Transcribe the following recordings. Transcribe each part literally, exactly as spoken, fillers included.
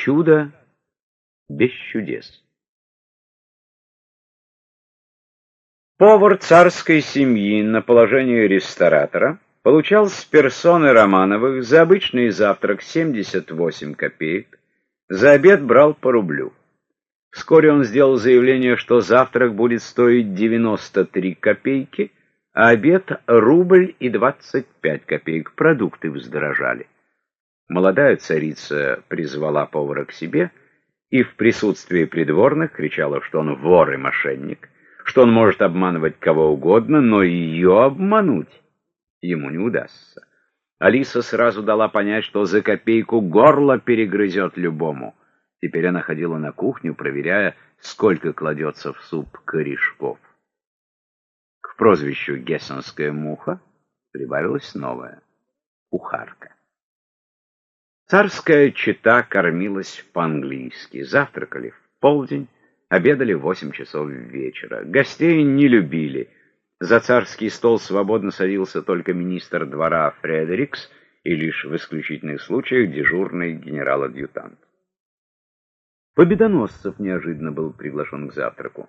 Чудо без чудес. Повар царской семьи на положении ресторатора получал с персоны Романовых за обычный завтрак семьдесят восемь копеек, за обед брал по рублю. Вскоре он сделал заявление, что завтрак будет стоить девяносто три копейки, а обед — рубль и двадцать пять копеек. Продукты вздорожали. Молодая царица призвала повара к себе и в присутствии придворных кричала, что он вор и мошенник, что он может обманывать кого угодно, но ее обмануть ему не удастся. Алиса сразу дала понять, что за копейку горло перегрызет любому. Теперь она ходила на кухню, проверяя, сколько кладется в суп корешков. К прозвищу «Гессенская муха» прибавилась новая — кухарка. Царская чета кормилась по-английски, завтракали в полдень, обедали в восемь часов вечера. Гостей не любили. За царский стол свободно садился только министр двора Фредерикс и лишь в исключительных случаях дежурный генерал-адъютант. Победоносцев неожиданно был приглашен к завтраку.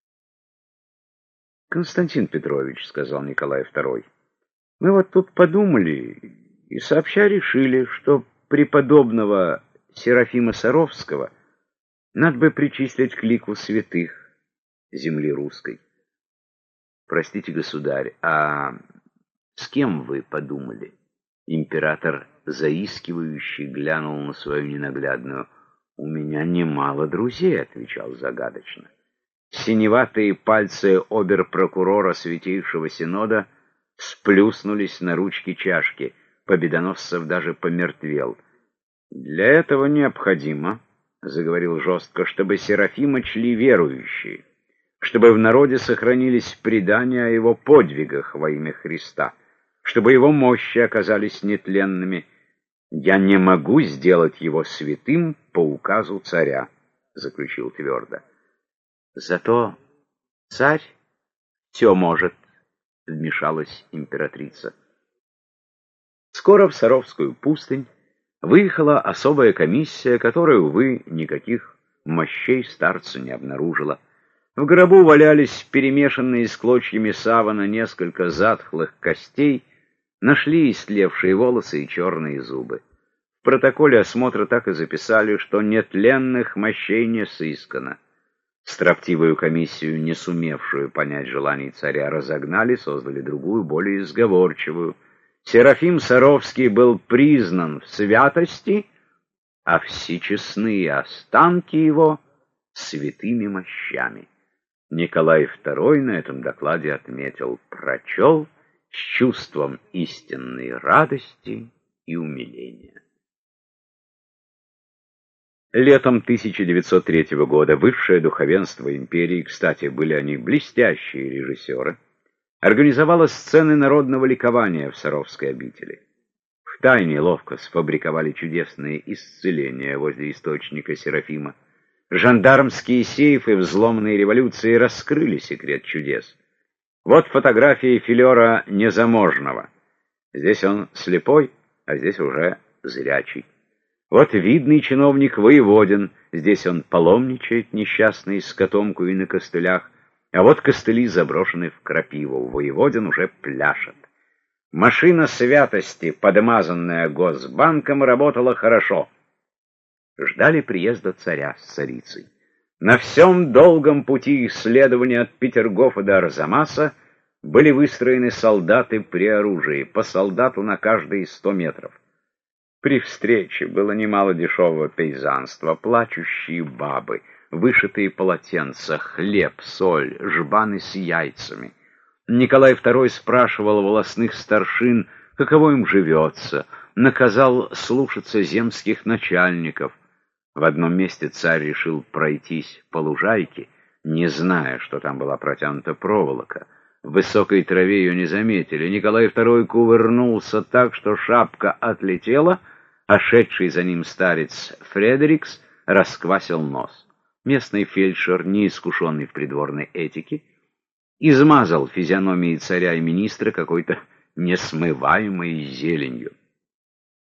«Константин Петрович, — сказал Николай второй, — мы вот тут подумали и сообща решили, что преподобного Серафима Саровского надо бы причислить к лику святых земли русской. Простите, государь, а с кем вы подумали?» Император, заискивающий, глянул на свою ненаглядную. «У меня немало друзей, — отвечал загадочно». Синеватые пальцы обер-прокурора Святейшего Синода сплюснулись на ручки чашки. Победоносцев даже помертвел. «Для этого необходимо, — заговорил жестко, — чтобы Серафима чли верующие, чтобы в народе сохранились предания о его подвигах во имя Христа, чтобы его мощи оказались нетленными. Я не могу сделать его святым по указу царя, — заключил твердо. Зато царь все может, — вмешалась императрица. Скоро в Саровскую пустынь выехала особая комиссия, которая, увы, никаких мощей старца не обнаружила. В гробу валялись перемешанные с клочьями савана несколько затхлых костей, нашли истлевшие волосы и черные зубы. В протоколе осмотра так и записали, что нетленных мощей не сыскано. Строптивую комиссию, не сумевшую понять желаний царя, разогнали, создали другую, более сговорчивую. Серафим Саровский был признан в святости, а всечестные останки его — святыми мощами. Николай второй на этом докладе отметил: прочел с чувством истинной радости и умиления. Летом тысяча девятьсот третьего года высшее духовенство империи, кстати, были они блестящие режиссеры, организовало сцены народного ликования в Саровской обители. Втайне ловко сфабриковали чудесные исцеления возле источника Серафима. Жандармские сейфы взломанной революции раскрыли секрет чудес. Вот фотографии филера Незаможного. Здесь он слепой, а здесь уже зрячий. Вот видный чиновник Воеводин, здесь он паломничает, несчастный, с котомкой и на костылях, а вот костыли заброшены в крапиву, Воеводин уже пляшет. Машина святости, подмазанная Госбанком, работала хорошо. Ждали приезда царя с царицей. На всем долгом пути исследования от Петергофа до Арзамаса были выстроены солдаты при оружии, по солдату на каждые сто метров. При встрече было немало дешевого пейзанства, плачущие бабы, вышитые полотенца, хлеб, соль, жбаны с яйцами. Николай второй спрашивал волосных старшин, каково им живется, наказал слушаться земских начальников. В одном месте царь решил пройтись по лужайке, не зная, что там была протянута проволока. В высокой траве ее не заметили. Николай второй кувырнулся так, что шапка отлетела, а шедший за ним старец Фредерикс расквасил нос. Местный фельдшер, неискушенный в придворной этике, измазал физиономии царя и министра какой-то несмываемой зеленью.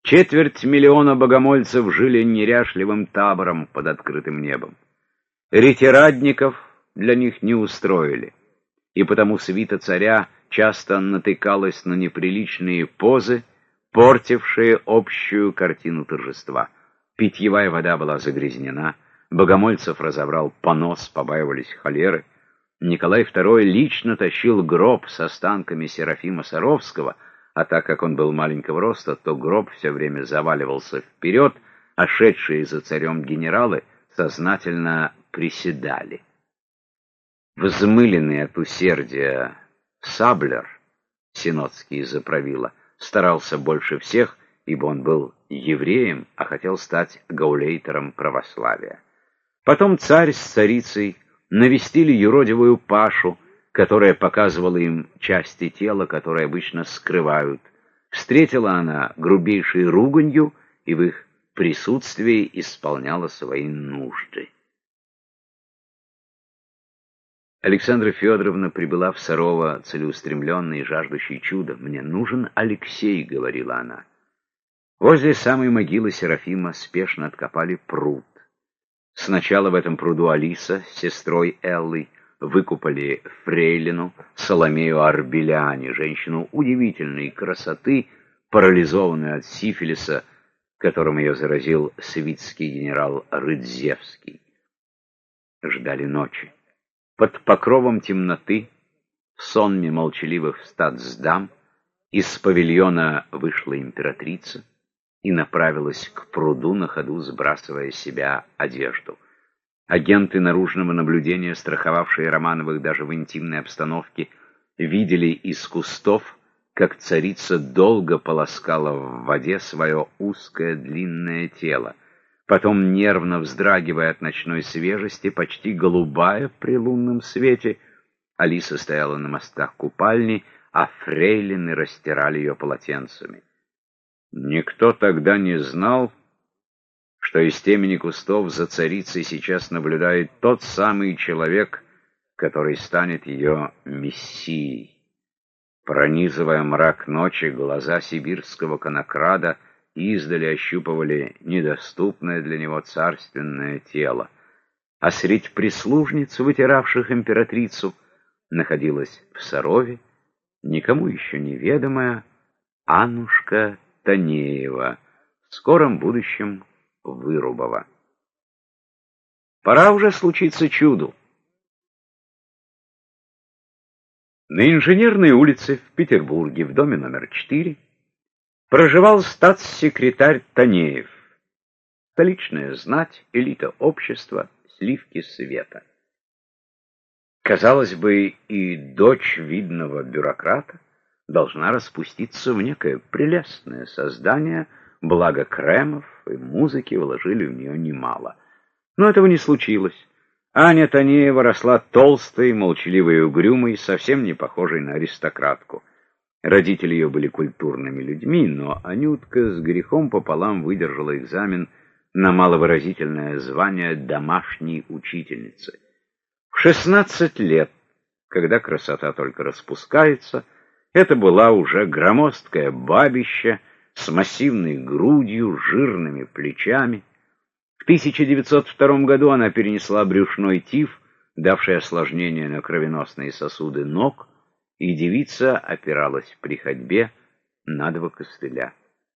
Четверть миллиона богомольцев жили неряшливым табором под открытым небом. Ретирадников для них не устроили, и потому свита царя часто натыкалась на неприличные позы, портившие общую картину торжества. Питьевая вода была загрязнена, богомольцев разобрал понос, побаивались холеры. Николай второй лично тащил гроб с останками Серафима Саровского, а так как он был маленького роста, то гроб все время заваливался вперед, а шедшие за царем генералы сознательно приседали. Взмыленный от усердия Саблер, синодский заправила, старался больше всех, ибо он был евреем, а хотел стать гаулейтером православия. Потом царь с царицей навестили юродивую Пашу, которая показывала им части тела, которые обычно скрывают. Встретила она грубейшей руганью и в их присутствии исполняла свои нужды. Александра Федоровна прибыла в Сарово целеустремленной и жаждущей чуда. «Мне нужен Алексей», — говорила она. Возле самой могилы Серафима спешно откопали пруд. Сначала в этом пруду Алиса с сестрой Эллой выкупали фрейлину Соломею Арбеляне, женщину удивительной красоты, парализованную от сифилиса, которым ее заразил свитский генерал Рыдзевский. Ждали ночи. Под покровом темноты, в сонме молчаливых статсдам, из павильона вышла императрица и направилась к пруду, на ходу сбрасывая с себя одежду. Агенты наружного наблюдения, страховавшие Романовых даже в интимной обстановке, видели из кустов, как царица долго полоскала в воде свое узкое длинное тело. Потом, нервно вздрагивая от ночной свежести, почти голубая при лунном свете, Алиса стояла на мостках купальни, а фрейлины растирали ее полотенцами. Никто тогда не знал, что из темени кустов за царицей сейчас наблюдает тот самый человек, который станет ее мессией. Пронизывая мрак ночи, глаза сибирского конокрада издали ощупывали недоступное для него царственное тело, а средь прислужниц, вытиравших императрицу, находилась в Сарове никому еще неведомая Аннушка Танеева, в скором будущем Вырубова. Пора уже случиться чуду. На Инженерной улице в Петербурге, в доме номер четыре, проживал статс-секретарь Танеев. Столичная знать, элита общества, сливки света. Казалось бы, и дочь видного бюрократа должна распуститься в некое прелестное создание, благо кремов и музыки вложили в нее немало. Но этого не случилось. Аня Танеева росла толстой, молчаливой и угрюмой, совсем не похожей на аристократку. Родители ее были культурными людьми, но Анютка с грехом пополам выдержала экзамен на маловыразительное звание домашней учительницы. В шестнадцать лет, когда красота только распускается, это была уже громоздкое бабище с массивной грудью, жирными плечами. В тысяча девятьсот втором году она перенесла брюшной тиф, давший осложнение на кровеносные сосуды ног, и девица опиралась при ходьбе на два костыля.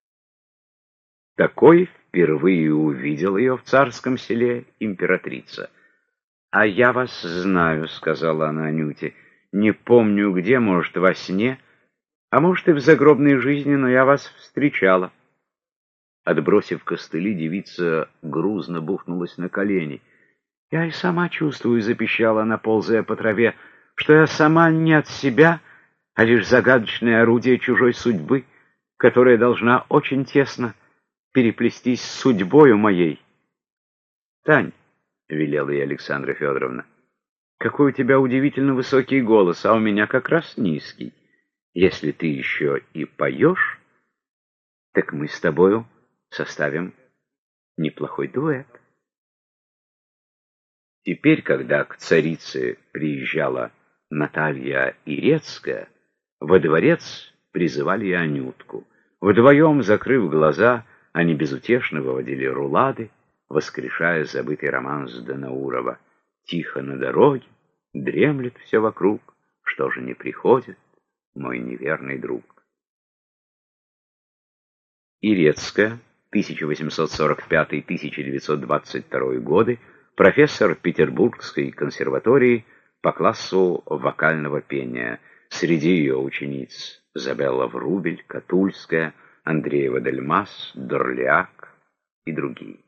Такой впервые увидел ее в царском селе императрица. «А я вас знаю», — сказала она Анюте, — «не помню где, может, во сне, а может, и в загробной жизни, но я вас встречала». Отбросив костыли, девица грузно бухнулась на колени. «Я и сама чувствую», — запищала она, ползая по траве, — «что я сама не от себя, а лишь загадочное орудие чужой судьбы, которая должна очень тесно переплестись с судьбою моей». «Тань», — велела ей Александра Федоровна, — «какой у тебя удивительно высокий голос, а у меня как раз низкий. Если ты еще и поешь, так мы с тобою составим неплохой дуэт». Теперь, когда к царице приезжала Наталья Ирецкая, во дворец призывали и Анютку. Вдвоем, закрыв глаза, они безутешно выводили рулады, воскрешая забытый романс Данаурова. Тихо на дороге, дремлет все вокруг, что же не приходит, мой неверный друг. Ирецкая, тысяча восемьсот сорок пятый — тысяча девятьсот двадцать второй годы, профессор Петербургской консерватории по классу вокального пения. Среди ее учениц Забелла Врубель, Катульская, Андреева-Дельмас, Дорлиак и другие.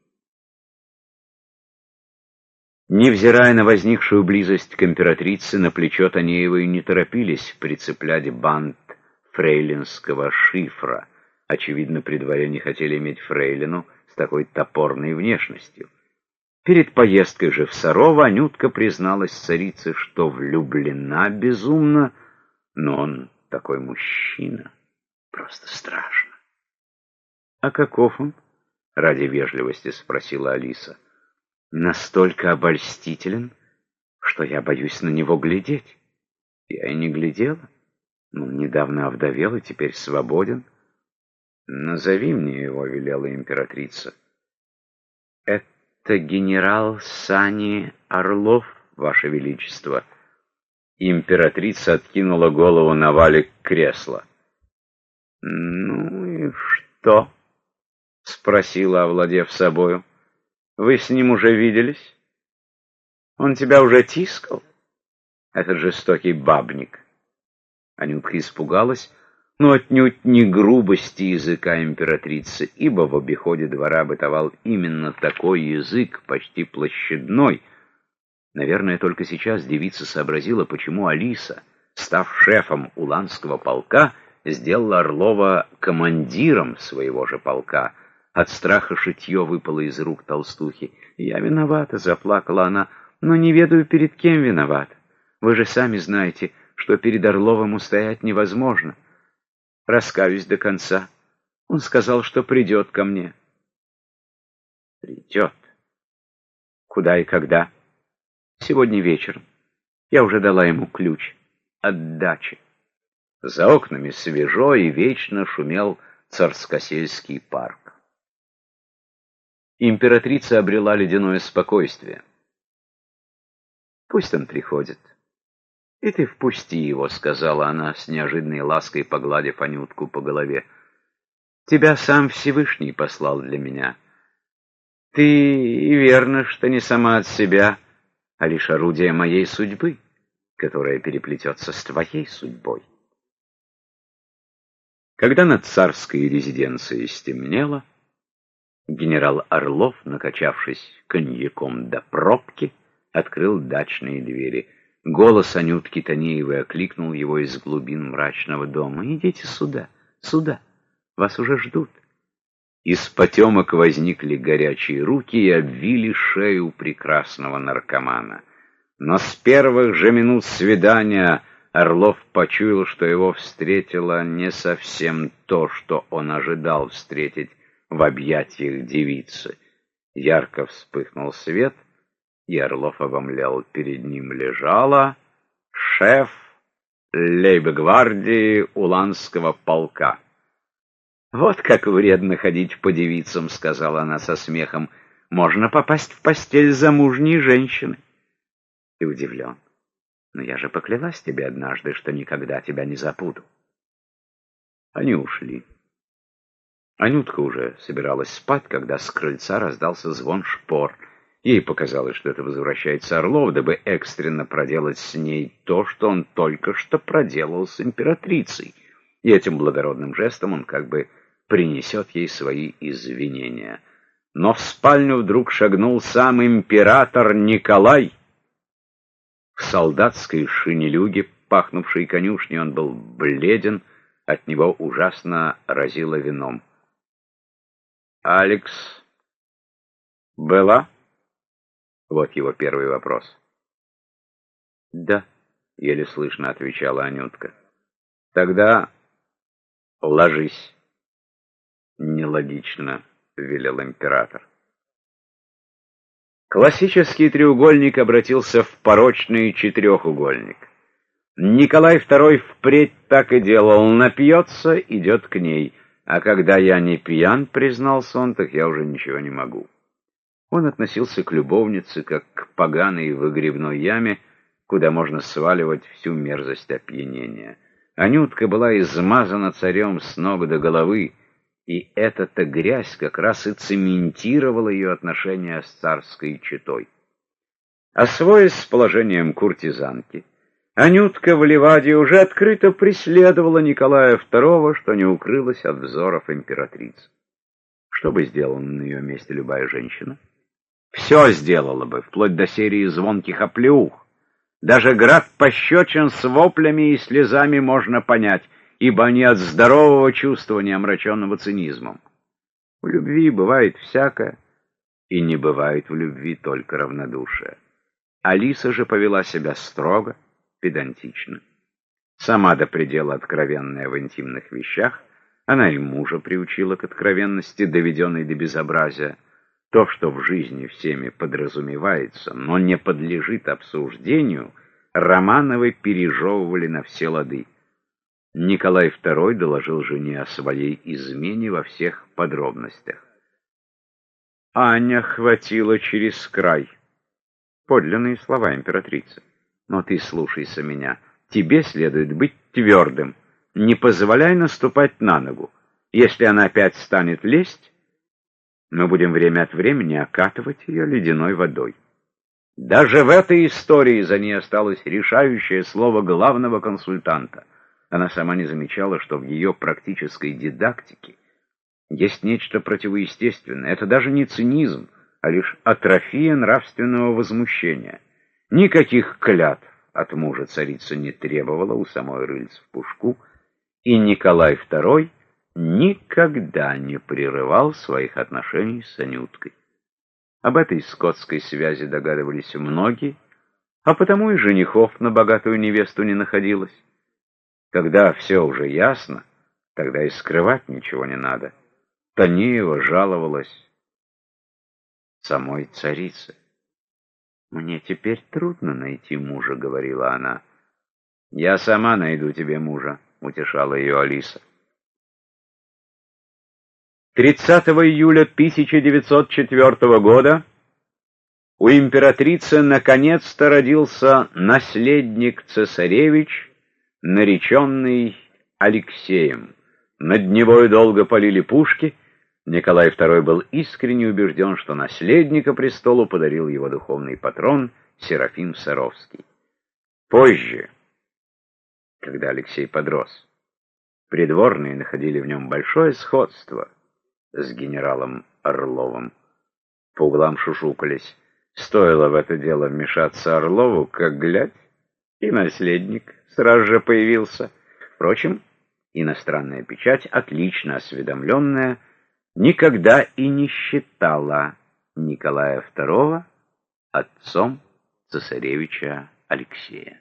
Невзирая на возникшую близость к императрице, на плечо Танеевой не торопились прицеплять бант фрейлинского шифра. Очевидно, при дворе не хотели иметь фрейлину с такой топорной внешностью. Перед поездкой же в Сарово Анютка призналась царице, что влюблена безумно, но он такой мужчина, просто страшно. — А каков он? — ради вежливости спросила Алиса. — Настолько обольстителен, что я боюсь на него глядеть. Я и не глядела. Ну, недавно овдовел и теперь свободен. Назови мне его, — велела императрица. — Это генерал Сани Орлов, Ваше Величество. Императрица откинула голову на валик кресла. — Ну и что? — спросила, овладев собою. — Вы с ним уже виделись? Он тебя уже тискал? Этот жестокий бабник. Анютка испугалась, но отнюдь не грубости языка императрицы, ибо в обиходе двора бытовал именно такой язык, почти площадной. Наверное, только сейчас девица сообразила, почему Алиса, став шефом уланского полка, сделала Орлова командиром своего же полка. От страха шитье выпало из рук толстухи. «Я виновата», — заплакала она, — «но не ведаю, перед кем виновата. Вы же сами знаете, что перед Орловым устоять невозможно. Раскаюсь до конца. Он сказал, что придет ко мне». «Придет? Куда и когда?» «Сегодня вечером. Я уже дала ему ключ от дачи». За окнами свежо и вечно шумел Царскосельский парк. Императрица обрела ледяное спокойствие. «Пусть он приходит. И ты впусти его», — сказала она, с неожиданной лаской погладив Анютку по голове. «Тебя сам Всевышний послал для меня. Ты и верно, что не сама от себя, а лишь орудие моей судьбы, которая переплетется с твоей судьбой». Когда над царской резиденцией стемнело, генерал Орлов, накачавшись коньяком до пробки, открыл дачные двери. Голос Анютки Танеевой окликнул его из глубин мрачного дома. «Идите сюда, сюда, вас уже ждут». Из потемок возникли горячие руки и обвили шею прекрасного наркомана. Но с первых же минут свидания Орлов почуял, что его встретило не совсем то, что он ожидал встретить в объятиях девицы. Ярко вспыхнул свет, и Орлов обомлел. Перед ним лежала шеф лейб-гвардии уланского полка. «Вот как вредно ходить по девицам», — сказала она со смехом. «Можно попасть в постель замужней женщины». «Ты удивлен. Но я же поклялась тебе однажды, что никогда тебя не забуду». Они ушли. Анютка уже собиралась спать, когда с крыльца раздался звон шпор. Ей показалось, что это возвращается Орлов, дабы экстренно проделать с ней то, что он только что проделал с императрицей. И этим благородным жестом он как бы принесет ей свои извинения. Но в спальню вдруг шагнул сам император Николай. В солдатской шинелюге, пахнувшей конюшней, он был бледен, от него ужасно разило вином. «Алекс была?» Вот его первый вопрос. «Да», — еле слышно отвечала Анютка. «Тогда ложись». «Нелогично», — велел император. Классический треугольник обратился в порочный четырехугольник. Николай второй впредь так и делал. Напьется, идет к ней. А когда я не пьян, признался он, так я уже ничего не могу. Он относился к любовнице, как к поганой выгребной яме, куда можно сваливать всю мерзость опьянения. Анютка была измазана царем с ног до головы, и эта-то грязь как раз и цементировала ее отношения с царской четой. Освоясь с положением куртизанки, Анютка в Ливаде уже открыто преследовала Николая второго, что не укрылось от взоров императрицы. Что бы сделала на ее месте любая женщина? Все сделала бы, вплоть до серии звонких оплеух. Даже град пощечин с воплями и слезами можно понять, ибо они от здорового чувства, не омраченного цинизмом. В любви бывает всякое, и не бывает в любви только равнодушие. Алиса же повела себя строго, педантично. Сама до предела откровенная в интимных вещах, она и мужа приучила к откровенности, доведенной до безобразия. То, что в жизни всеми подразумевается, но не подлежит обсуждению, Романовы пережевывали на все лады. Николай второй доложил жене о своей измене во всех подробностях. Аня хватила через край. Подлинные слова императрицы. Но ты слушайся меня. Тебе следует быть твердым. Не позволяй наступать на ногу. Если она опять станет лезть, мы будем время от времени окатывать ее ледяной водой. Даже в этой истории за ней осталось решающее слово главного консультанта. Она сама не замечала, что в ее практической дидактике есть нечто противоестественное. Это даже не цинизм, а лишь атрофия нравственного возмущения. Никаких клятв от мужа царица не требовала, у самой рыльц в пушку, и Николай второй никогда не прерывал своих отношений с Анюткой. Об этой скотской связи догадывались многие, а потому и женихов на богатую невесту не находилось. Когда все уже ясно, тогда и скрывать ничего не надо. Танеева жаловалась самой царице. «Мне теперь трудно найти мужа», — говорила она. «Я сама найду тебе мужа», — утешала ее Алиса. тридцатого июля тысяча девятьсот четвёртого года у императрицы наконец-то родился наследник-цесаревич, нареченный Алексеем. Над Невой долго полили пушки. Николай второй был искренне убежден, что наследника престолу подарил его духовный патрон Серафим Саровский. Позже, когда Алексей подрос, придворные находили в нем большое сходство с генералом Орловым. По углам шушукались. Стоило в это дело вмешаться Орлову, как глядь, и наследник сразу же появился. Впрочем, иностранная печать, отлично осведомленная, никогда и не считала Николая второго отцом цесаревича Алексея.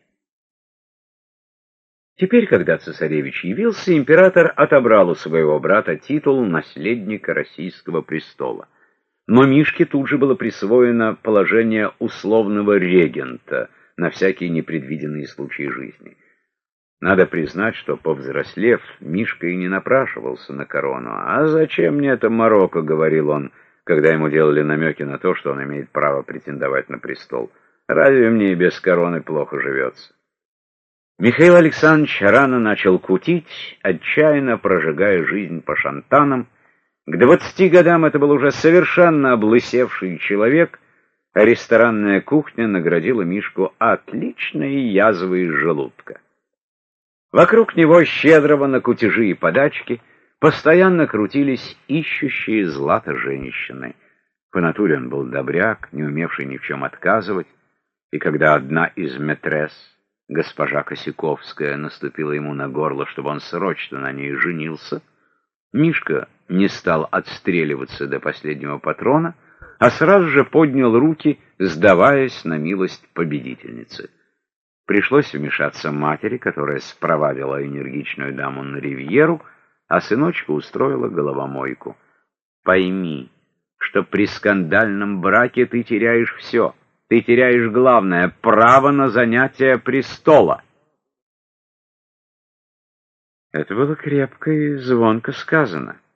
Теперь, когда цесаревич явился, император отобрал у своего брата титул наследника российского престола. Но Мишке тут же было присвоено положение условного регента на всякие непредвиденные случаи жизни. Надо признать, что, повзрослев, Мишка и не напрашивался на корону. «А зачем мне это Марокко?» — говорил он, когда ему делали намеки на то, что он имеет право претендовать на престол. «Разве мне и без короны плохо живется?» Михаил Александрович рано начал кутить, отчаянно прожигая жизнь по шантанам. К двадцати годам это был уже совершенно облысевший человек, а ресторанная кухня наградила Мишку отличной язвой из желудка. Вокруг него, щедрого на кутежи и подачки, постоянно крутились ищущие злато женщины. По натуре он был добряк, не умевший ни в чем отказывать, и когда одна из мэтресс, госпожа Косяковская, наступила ему на горло, чтобы он срочно на ней женился, Мишка не стал отстреливаться до последнего патрона, а сразу же поднял руки, сдаваясь на милость победительницы. Пришлось вмешаться матери, которая спровадила энергичную даму на ривьеру, а сыночка устроила головомойку. «Пойми, что при скандальном браке ты теряешь все. Ты теряешь главное — право на занятие престола». Это было крепко и звонко сказано.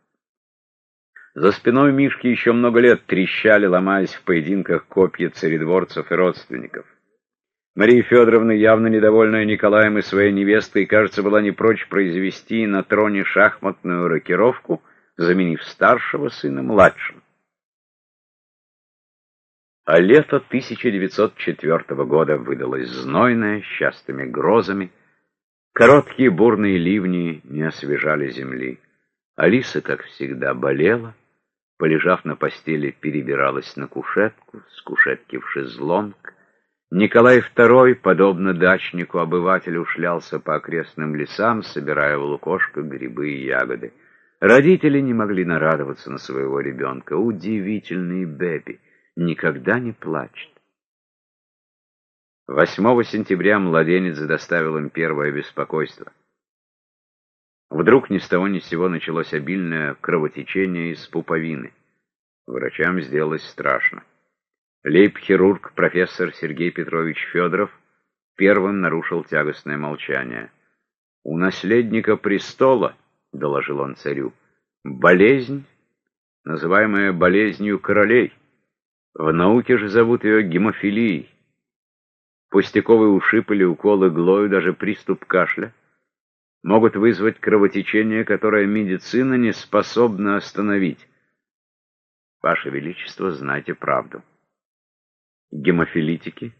За спиной Мишки еще много лет трещали, ломаясь в поединках копья царедворцев и родственников. Мария Федоровна, явно недовольная Николаем и своей невестой, кажется, была не прочь произвести на троне шахматную рокировку, заменив старшего сына младшим. А лето тысяча девятьсот четвёртого года выдалось знойное, с частыми грозами. Короткие бурные ливни не освежали земли. Алиса, как всегда, болела. Полежав на постели, перебиралась на кушетку, с кушетки в шезлонг. Николай второй, подобно дачнику-обывателю, шлялся по окрестным лесам, собирая в лукошко грибы и ягоды. Родители не могли нарадоваться на своего ребенка. Удивительный Бэби, никогда не плачет. восьмого сентября младенец доставил им первое беспокойство. Вдруг ни с того ни с сего началось обильное кровотечение из пуповины. Врачам сделалось страшно. Лейб-хирург профессор Сергей Петрович Федоров первым нарушил тягостное молчание. «У наследника престола, — доложил он царю, — болезнь, называемая болезнью королей. В науке же зовут ее гемофилией. Пустяковый ушиб или укол иглою, даже приступ кашля, могут вызвать кровотечение, которое медицина не способна остановить. Ваше Величество, знайте правду. Гемофилитики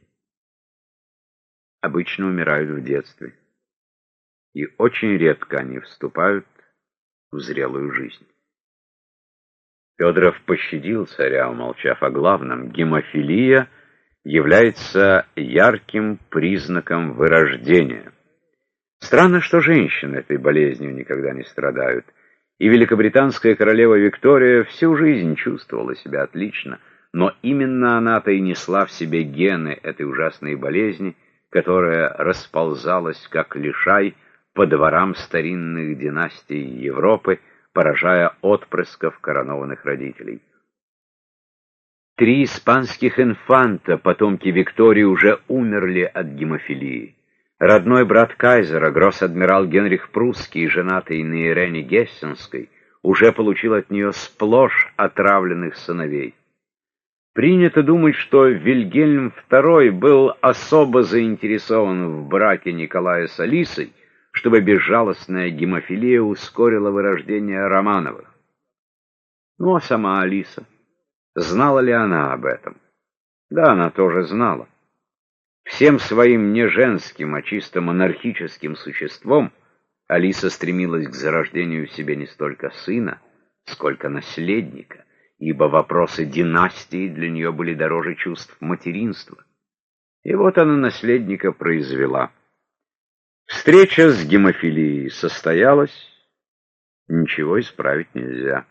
обычно умирают в детстве, и очень редко они вступают в зрелую жизнь». Федоров пощадил царя, умолчав о главном. Гемофилия является ярким признаком вырождения. Странно, что женщины этой болезнью никогда не страдают, и великобританская королева Виктория всю жизнь чувствовала себя отлично, но именно она-то и несла в себе гены этой ужасной болезни, которая расползалась, как лишай, по дворам старинных династий Европы, поражая отпрысков коронованных родителей. Три испанских инфанта, потомки Виктории, уже умерли от гемофилии. Родной брат кайзера, гросс-адмирал Генрих Прусский, женатый на Ирене Гессенской, уже получил от нее сплошь отравленных сыновей. Принято думать, что Вильгельм второй был особо заинтересован в браке Николая с Алисой, чтобы безжалостная гемофилия ускорила вырождение Романовых. Ну а сама Алиса? Знала ли она об этом? Да, она тоже знала. Всем своим не женским, а чисто монархическим существом Алиса стремилась к зарождению в себе не столько сына, сколько наследника, ибо вопросы династии для нее были дороже чувств материнства. И вот она наследника произвела. Встреча с гемофилией состоялась, ничего исправить нельзя.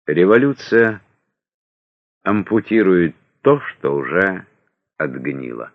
Революция ампутирует то, что уже отгнило.